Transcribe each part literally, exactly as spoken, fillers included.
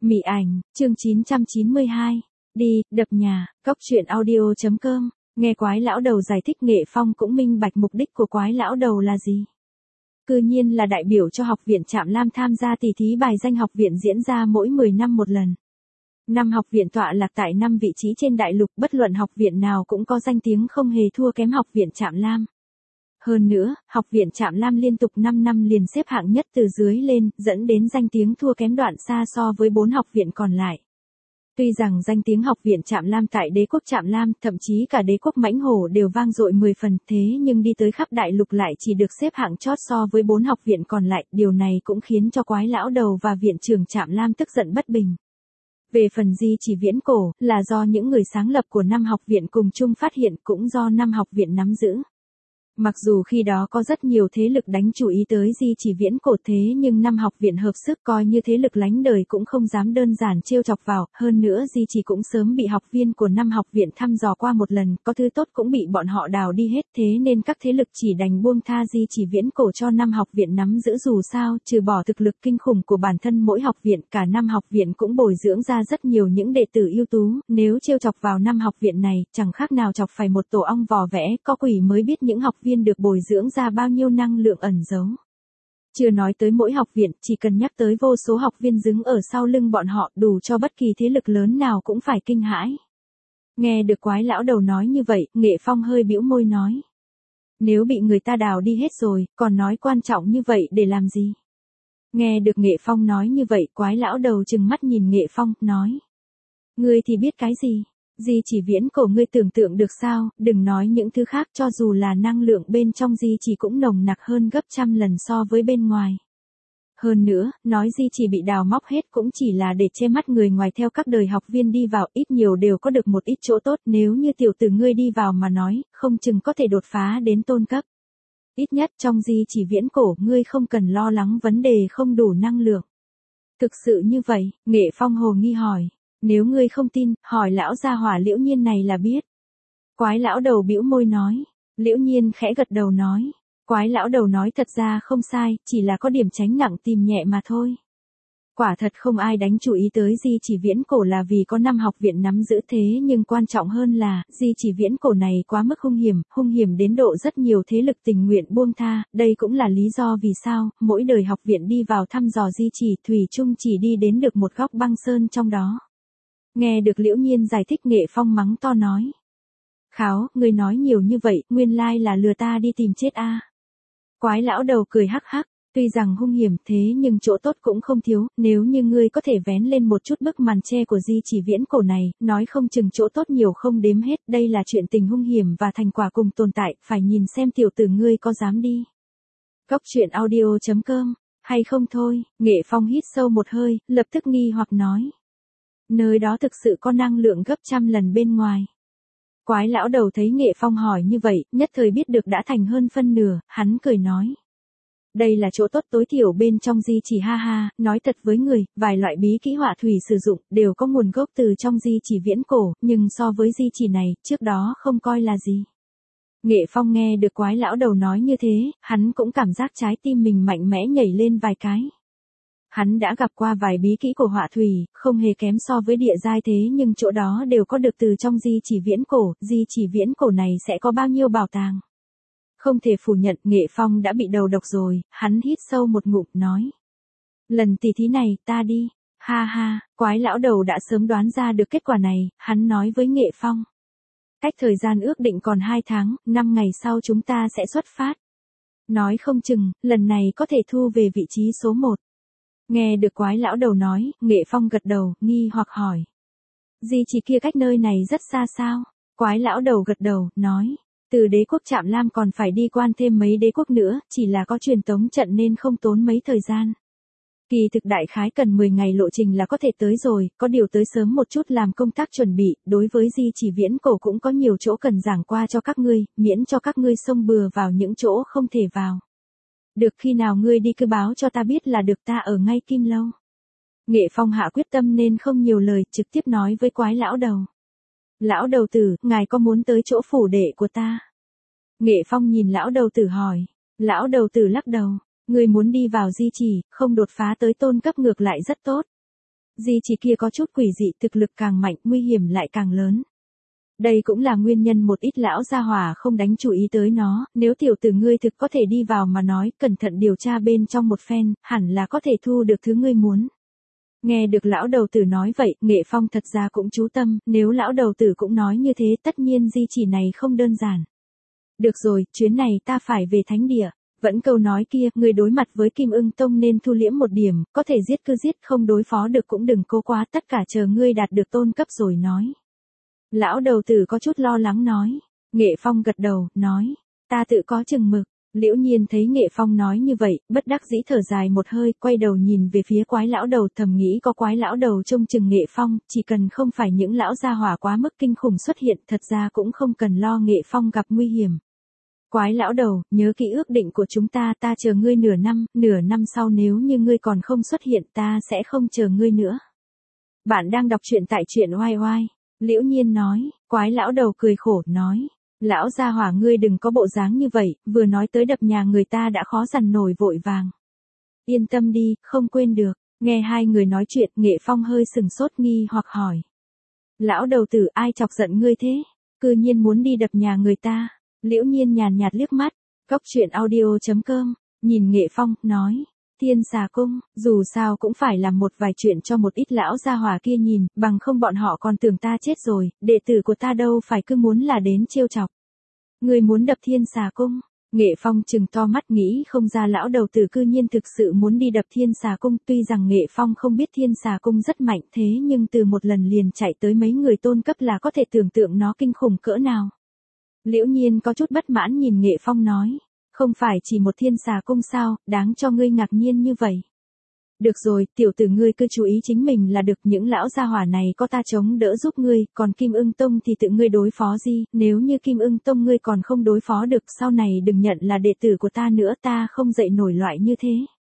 Mị ảnh, chương chín trăm chín mươi hai. Đi, đập nhà, cóc truyện audio chấm com. Nghe Quái Lão Đầu giải thích, Nghệ Phong cũng minh bạch mục đích của Quái Lão Đầu là gì. Cư nhiên là đại biểu cho học viện Trạm Lam tham gia tỷ thí bài danh học viện diễn ra mỗi mười năm một lần. Năm học viện tọa lạc tại năm vị trí trên đại lục, bất luận học viện nào cũng có danh tiếng không hề thua kém học viện Trạm Lam. Hơn nữa, học viện Trạm Lam liên tục năm năm liền xếp hạng nhất từ dưới lên, dẫn đến danh tiếng thua kém đoạn xa so với bốn học viện còn lại. Tuy rằng danh tiếng học viện Trạm Lam tại đế quốc Trạm Lam, thậm chí cả đế quốc Mãnh Hổ đều vang dội mười phần, thế nhưng đi tới khắp đại lục lại chỉ được xếp hạng chót so với bốn học viện còn lại, điều này cũng khiến cho Quái Lão Đầu và viện trưởng Trạm Lam tức giận bất bình. Về phần di chỉ viễn cổ, là do những người sáng lập của năm học viện cùng chung phát hiện, cũng do năm học viện nắm giữ. Mặc dù khi đó có rất nhiều thế lực đánh chú ý tới di chỉ viễn cổ, thế nhưng năm học viện hợp sức coi như thế lực lánh đời cũng không dám đơn giản trêu chọc vào, hơn nữa di chỉ cũng sớm bị học viên của năm học viện thăm dò qua một lần, có thứ tốt cũng bị bọn họ đào đi hết, thế nên các thế lực chỉ đành buông tha di chỉ viễn cổ cho năm học viện nắm giữ. Dù sao, trừ bỏ thực lực kinh khủng của bản thân mỗi học viện, cả năm học viện cũng bồi dưỡng ra rất nhiều những đệ tử ưu tú, nếu trêu chọc vào năm học viện này, chẳng khác nào chọc phải một tổ ong vò vẽ, có quỷ mới biết những học viên được bồi dưỡng ra bao nhiêu năng lượng ẩn giấu. Chưa nói tới mỗi học viện, chỉ cần nhắc tới vô số học viên đứng ở sau lưng bọn họ, đủ cho bất kỳ thế lực lớn nào cũng phải kinh hãi. Nghe được Quái Lão Đầu nói như vậy, Nghệ Phong hơi bĩu môi nói. Nếu bị người ta đào đi hết rồi, còn nói quan trọng như vậy để làm gì? Nghe được Nghệ Phong nói như vậy, Quái Lão Đầu trừng mắt nhìn Nghệ Phong, nói. Ngươi thì biết cái gì? Di chỉ viễn cổ ngươi tưởng tượng được sao, đừng nói những thứ khác, cho dù là năng lượng bên trong di chỉ cũng nồng nặc hơn gấp trăm lần so với bên ngoài. Hơn nữa, nói di chỉ bị đào móc hết cũng chỉ là để che mắt người ngoài, theo các đời học viên đi vào ít nhiều đều có được một ít chỗ tốt, nếu như tiểu tử ngươi đi vào mà nói, không chừng có thể đột phá đến tôn cấp. Ít nhất trong di chỉ viễn cổ ngươi không cần lo lắng vấn đề không đủ năng lượng. Thực sự như vậy? Nghệ Phong hồ nghi hỏi. Nếu ngươi không tin, hỏi lão gia hỏa Liễu Nhiên này là biết. Quái Lão Đầu bĩu môi nói. Liễu Nhiên khẽ gật đầu nói. Quái Lão Đầu nói thật ra không sai, chỉ là có điểm tránh nặng tìm nhẹ mà thôi. Quả thật không ai đánh chú ý tới di chỉ viễn cổ là vì có năm học viện nắm giữ, thế nhưng quan trọng hơn là, di chỉ viễn cổ này quá mức hung hiểm, hung hiểm đến độ rất nhiều thế lực tình nguyện buông tha, đây cũng là lý do vì sao, mỗi đời học viện đi vào thăm dò di chỉ, thủy chung chỉ đi đến được một góc băng sơn trong đó. Nghe được Liễu Nhiên giải thích, Nghệ Phong mắng to nói. Kháo, ngươi nói nhiều như vậy, nguyên lai là lừa ta đi tìm chết a. À. Quái Lão Đầu cười hắc hắc, tuy rằng hung hiểm thế nhưng chỗ tốt cũng không thiếu, nếu như ngươi có thể vén lên một chút bức màn che của di chỉ viễn cổ này, nói không chừng chỗ tốt nhiều không đếm hết, đây là chuyện tình hung hiểm và thành quả cùng tồn tại, phải nhìn xem tiểu tử ngươi có dám đi. Cóc truyện audio chấm com, hay không thôi. Nghệ Phong hít sâu một hơi, lập tức nghi hoặc nói. Nơi đó thực sự có năng lượng gấp trăm lần bên ngoài. Quái Lão Đầu thấy Nghệ Phong hỏi như vậy, nhất thời biết được đã thành hơn phân nửa, hắn cười nói. Đây là chỗ tốt tối thiểu bên trong di chỉ, ha ha, nói thật với người, vài loại bí kỹ họa thủy sử dụng, đều có nguồn gốc từ trong di chỉ viễn cổ, nhưng so với di chỉ này, trước đó không coi là gì. Nghệ Phong nghe được Quái Lão Đầu nói như thế, hắn cũng cảm giác trái tim mình mạnh mẽ nhảy lên vài cái. Hắn đã gặp qua vài bí kỹ của họa thủy, không hề kém so với địa giai, thế nhưng chỗ đó đều có được từ trong di chỉ viễn cổ, di chỉ viễn cổ này sẽ có bao nhiêu bảo tàng. Không thể phủ nhận, Nghệ Phong đã bị đầu độc rồi, hắn hít sâu một ngụm, nói. Lần tỷ thí này, ta đi, ha ha, Quái Lão Đầu đã sớm đoán ra được kết quả này, hắn nói với Nghệ Phong. Cách thời gian ước định còn hai tháng, năm ngày sau chúng ta sẽ xuất phát. Nói không chừng, lần này có thể thu về vị trí số một. Nghe được Quái Lão Đầu nói, Nghệ Phong gật đầu, nghi hoặc hỏi. Di chỉ kia cách nơi này rất xa sao? Quái Lão Đầu gật đầu, nói. Từ đế quốc Trạm Lam còn phải đi quan thêm mấy đế quốc nữa, chỉ là có truyền tống trận nên không tốn mấy thời gian. Kỳ thực đại khái cần mười ngày lộ trình là có thể tới rồi, có điều tới sớm một chút làm công tác chuẩn bị, đối với di chỉ viễn cổ cũng có nhiều chỗ cần giảng qua cho các ngươi, miễn cho các ngươi xông bừa vào những chỗ không thể vào. Được, khi nào ngươi đi cứ báo cho ta biết là được, ta ở ngay Kim Lâu. Nghệ Phong hạ quyết tâm nên không nhiều lời, trực tiếp nói với Quái Lão Đầu. Lão đầu tử, ngài có muốn tới chỗ phủ đệ của ta? Nghệ Phong nhìn Lão đầu tử hỏi. Lão đầu tử lắc đầu. Ngươi muốn đi vào di chỉ, không đột phá tới tôn cấp ngược lại rất tốt. di chỉ kia có chút quỷ dị, thực lực càng mạnh, nguy hiểm lại càng lớn. Đây cũng là nguyên nhân một ít lão gia hỏa không đánh chú ý tới nó, nếu tiểu tử ngươi thực có thể đi vào mà nói, cẩn thận điều tra bên trong một phen, hẳn là có thể thu được thứ ngươi muốn. Nghe được lão đầu tử nói vậy, Nghệ Phong thật ra cũng chú tâm, nếu lão đầu tử cũng nói như thế tất nhiên di chỉ này không đơn giản. Được rồi, chuyến này ta phải về thánh địa. Vẫn câu nói kia, người đối mặt với Kim Ưng Tông nên thu liễm một điểm, có thể giết cứ giết, không đối phó được cũng đừng cố quá, tất cả chờ ngươi đạt được tôn cấp rồi nói. Lão đầu tử có chút lo lắng nói. Nghệ Phong gật đầu, nói, ta tự có chừng mực. Liễu Nhiên thấy Nghệ Phong nói như vậy, bất đắc dĩ thở dài một hơi, quay đầu nhìn về phía quái lão đầu, thầm nghĩ có quái lão đầu trông chừng Nghệ Phong, chỉ cần không phải những lão gia hỏa quá mức kinh khủng xuất hiện, thật ra cũng không cần lo Nghệ Phong gặp nguy hiểm. Quái lão đầu, nhớ kỹ ước định của chúng ta, ta chờ ngươi nửa năm, nửa năm sau nếu như ngươi còn không xuất hiện ta sẽ không chờ ngươi nữa. Bạn đang đọc truyện tại truyện oai oai. Liễu Nhiên nói, quái lão đầu cười khổ, nói. Lão gia hỏa ngươi đừng có bộ dáng như vậy, vừa nói tới đập nhà người ta đã khó dằn nổi vội vàng. Yên tâm đi, không quên được. Nghe hai người nói chuyện, Nghệ Phong hơi sừng sốt nghi hoặc hỏi. Lão đầu tử ai chọc giận ngươi thế? Cư nhiên muốn đi đập nhà người ta. Liễu Nhiên nhàn nhạt liếc mắt. Cốc truyện audio chấm com, nhìn Nghệ Phong, nói. Thiên Xà Cung, dù sao cũng phải làm một vài chuyện cho một ít lão gia hỏa kia nhìn, bằng không bọn họ còn tưởng ta chết rồi, đệ tử của ta đâu phải cứ muốn là đến trêu chọc. Người muốn đập Thiên Xà Cung? Nghệ Phong trừng to mắt nghĩ không ra lão đầu tử cư nhiên thực sự muốn đi đập Thiên Xà Cung, tuy rằng Nghệ Phong không biết Thiên Xà Cung rất mạnh thế nhưng từ một lần liền chạy tới mấy người tôn cấp là có thể tưởng tượng nó kinh khủng cỡ nào. Liễu Nhiên có chút bất mãn nhìn Nghệ Phong nói. Không phải chỉ một Thiên Xà Cung sao, đáng cho ngươi ngạc nhiên như vậy. Được rồi, tiểu tử ngươi cứ chú ý chính mình là được, những lão gia hỏa này có ta chống đỡ giúp ngươi, còn Kim Ưng Tông thì tự ngươi đối phó gì, nếu như Kim Ưng Tông ngươi còn không đối phó được, sau này đừng nhận là đệ tử của ta nữa, ta không dạy nổi loại như thế.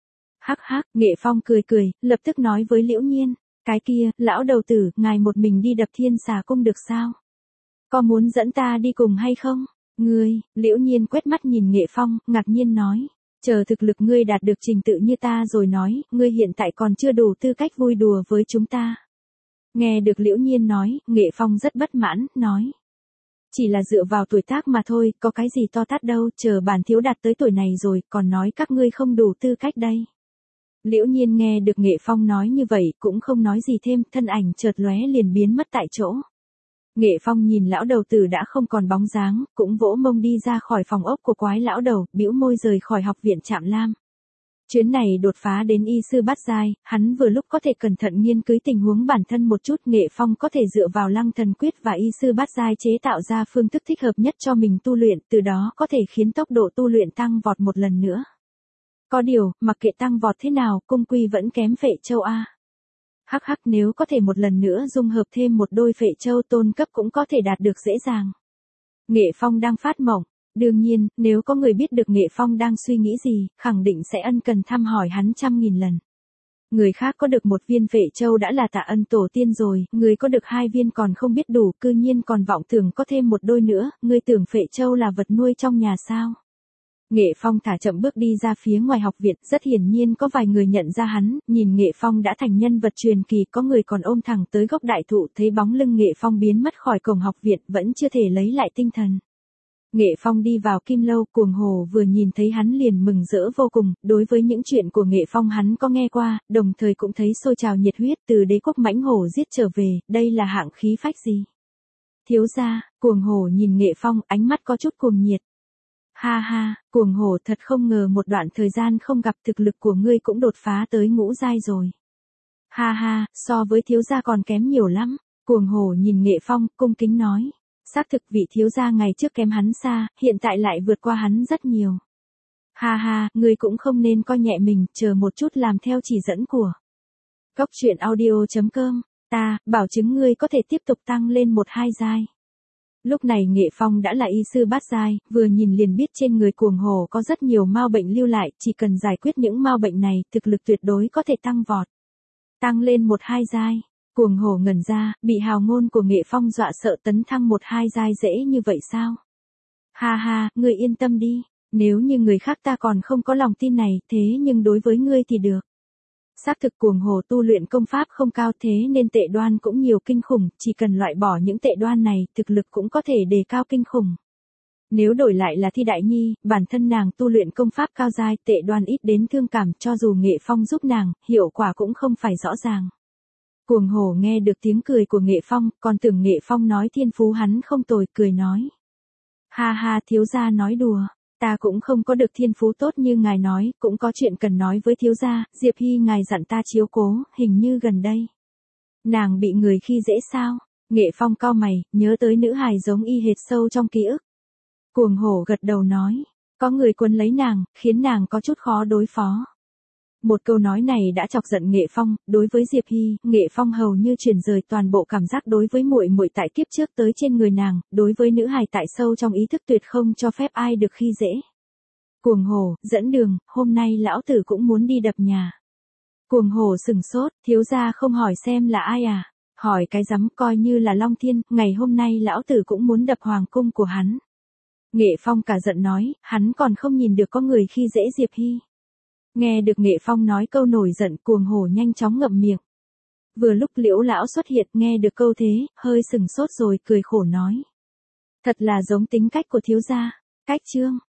Hắc hắc, Nghệ Phong cười cười, lập tức nói với Liễu Nhiên, cái kia, lão đầu tử, ngài một mình đi đập Thiên Xà Cung được sao? Có muốn dẫn ta đi cùng hay không? Ngươi, Liễu Nhiên quét mắt nhìn Nghệ Phong, ngạc nhiên nói. Chờ thực lực ngươi đạt được trình tự như ta rồi nói, ngươi hiện tại còn chưa đủ tư cách vui đùa với chúng ta. Nghe được Liễu Nhiên nói, Nghệ Phong rất bất mãn, nói. Chỉ là dựa vào tuổi tác mà thôi, có cái gì to tát đâu, chờ bản thiếu đạt tới tuổi này rồi, còn nói các ngươi không đủ tư cách đây. Liễu Nhiên nghe được Nghệ Phong nói như vậy, cũng không nói gì thêm, thân ảnh chợt lóe liền biến mất tại chỗ. Nghệ Phong nhìn lão đầu tử đã không còn bóng dáng, cũng vỗ mông đi ra khỏi phòng ốc của quái lão đầu, bĩu môi rời khỏi học viện Trạm Lam. Chuyến này đột phá đến y sư bát giai, hắn vừa lúc có thể cẩn thận nghiên cứu tình huống bản thân một chút, Nghệ Phong có thể dựa vào Lăng Thần Quyết và y sư bát giai chế tạo ra phương thức thích hợp nhất cho mình tu luyện, từ đó có thể khiến tốc độ tu luyện tăng vọt một lần nữa. Có điều, mặc kệ tăng vọt thế nào, cung quy vẫn kém Phệ Châu a. Hắc hắc, nếu có thể một lần nữa dung hợp thêm một đôi Phệ Châu tôn cấp cũng có thể đạt được dễ dàng. Nghệ Phong đang phát mộng. Đương nhiên, nếu có người biết được Nghệ Phong đang suy nghĩ gì, khẳng định sẽ ân cần thăm hỏi hắn trăm nghìn lần. Người khác có được một viên Phệ Châu đã là tạ ân tổ tiên rồi, người có được hai viên còn không biết đủ, cư nhiên còn vọng tưởng có thêm một đôi nữa, người tưởng Phệ Châu là vật nuôi trong nhà sao? Nghệ Phong thả chậm bước đi ra phía ngoài học viện, rất hiển nhiên có vài người nhận ra hắn, nhìn Nghệ Phong đã thành nhân vật truyền kỳ, có người còn ôm thẳng tới gốc đại thụ, thấy bóng lưng Nghệ Phong biến mất khỏi cổng học viện, vẫn chưa thể lấy lại tinh thần. Nghệ Phong đi vào Kim Lâu, Cuồng Hồ vừa nhìn thấy hắn liền mừng rỡ vô cùng, đối với những chuyện của Nghệ Phong hắn có nghe qua, đồng thời cũng thấy sôi trào nhiệt huyết, từ đế quốc mãnh hổ giết trở về, đây là hạng khí phách gì? Thiếu gia, Cuồng Hồ nhìn Nghệ Phong, ánh mắt có chút cuồng nhiệt. Ha ha, Cuồng Hồ thật không ngờ một đoạn thời gian không gặp thực lực của ngươi cũng đột phá tới ngũ giai rồi. Ha ha, so với thiếu gia còn kém nhiều lắm. Cuồng Hồ nhìn Nghệ Phong, cung kính nói. Xác thực vị thiếu gia ngày trước kém hắn xa, hiện tại lại vượt qua hắn rất nhiều. Ha ha, ngươi cũng không nên coi nhẹ mình, chờ một chút làm theo chỉ dẫn của Cốc truyện audio chấm com, ta, bảo chứng ngươi có thể tiếp tục tăng lên một hai giai. Lúc này Nghệ Phong đã là y sư bát giai, vừa nhìn liền biết trên người Cuồng Hồ có rất nhiều mao bệnh lưu lại, chỉ cần giải quyết những mao bệnh này, thực lực tuyệt đối có thể tăng vọt. Tăng lên một hai giai. Cuồng Hồ ngẩn ra, bị hào ngôn của Nghệ Phong dọa sợ, tấn thăng một hai giai dễ như vậy sao? Ha ha, ngươi yên tâm đi, nếu như người khác ta còn không có lòng tin này, thế nhưng đối với ngươi thì được. Xác thực Cuồng Hồ tu luyện công pháp không cao thế nên tệ đoan cũng nhiều kinh khủng, chỉ cần loại bỏ những tệ đoan này, thực lực cũng có thể đề cao kinh khủng. Nếu đổi lại là Thi Đại Nhi, bản thân nàng tu luyện công pháp cao giai, tệ đoan ít đến thương cảm, cho dù Nghệ Phong giúp nàng, hiệu quả cũng không phải rõ ràng. Cuồng Hồ nghe được tiếng cười của Nghệ Phong, còn tưởng Nghệ Phong nói thiên phú hắn không tồi, cười nói. Ha ha, thiếu gia nói đùa, ta cũng không có được thiên phú tốt như ngài nói, cũng có chuyện cần nói với thiếu gia, Diệp Hy ngài dặn ta chiếu cố, hình như gần đây. Nàng bị người khi dễ sao? Nghệ Phong cau mày, nhớ tới nữ hài giống y hệt sâu trong ký ức. Cuồng Hổ gật đầu nói, có người quấn lấy nàng, khiến nàng có chút khó đối phó. Một câu nói này đã chọc giận Nghệ Phong, đối với Diệp Hy, Nghệ Phong hầu như chuyển rời toàn bộ cảm giác đối với muội muội tại kiếp trước tới trên người nàng, đối với nữ hài tại sâu trong ý thức tuyệt không cho phép ai được khi dễ. Cuồng Hổ, dẫn đường, hôm nay lão tử cũng muốn đi đập nhà. Cuồng Hổ sừng sốt, thiếu gia không hỏi xem là ai à? Hỏi cái rắm, coi như là Long Thiên, ngày hôm nay lão tử cũng muốn đập hoàng cung của hắn. Nghệ Phong cả giận nói, hắn còn không nhìn được có người khi dễ Diệp Hy. Nghe được Nghệ Phong nói câu nổi giận, Cuồng Hổ nhanh chóng ngậm miệng. Vừa lúc Liễu lão xuất hiện, nghe được câu thế, hơi sừng sốt rồi cười khổ nói. Thật là giống tính cách của thiếu gia. Cách chương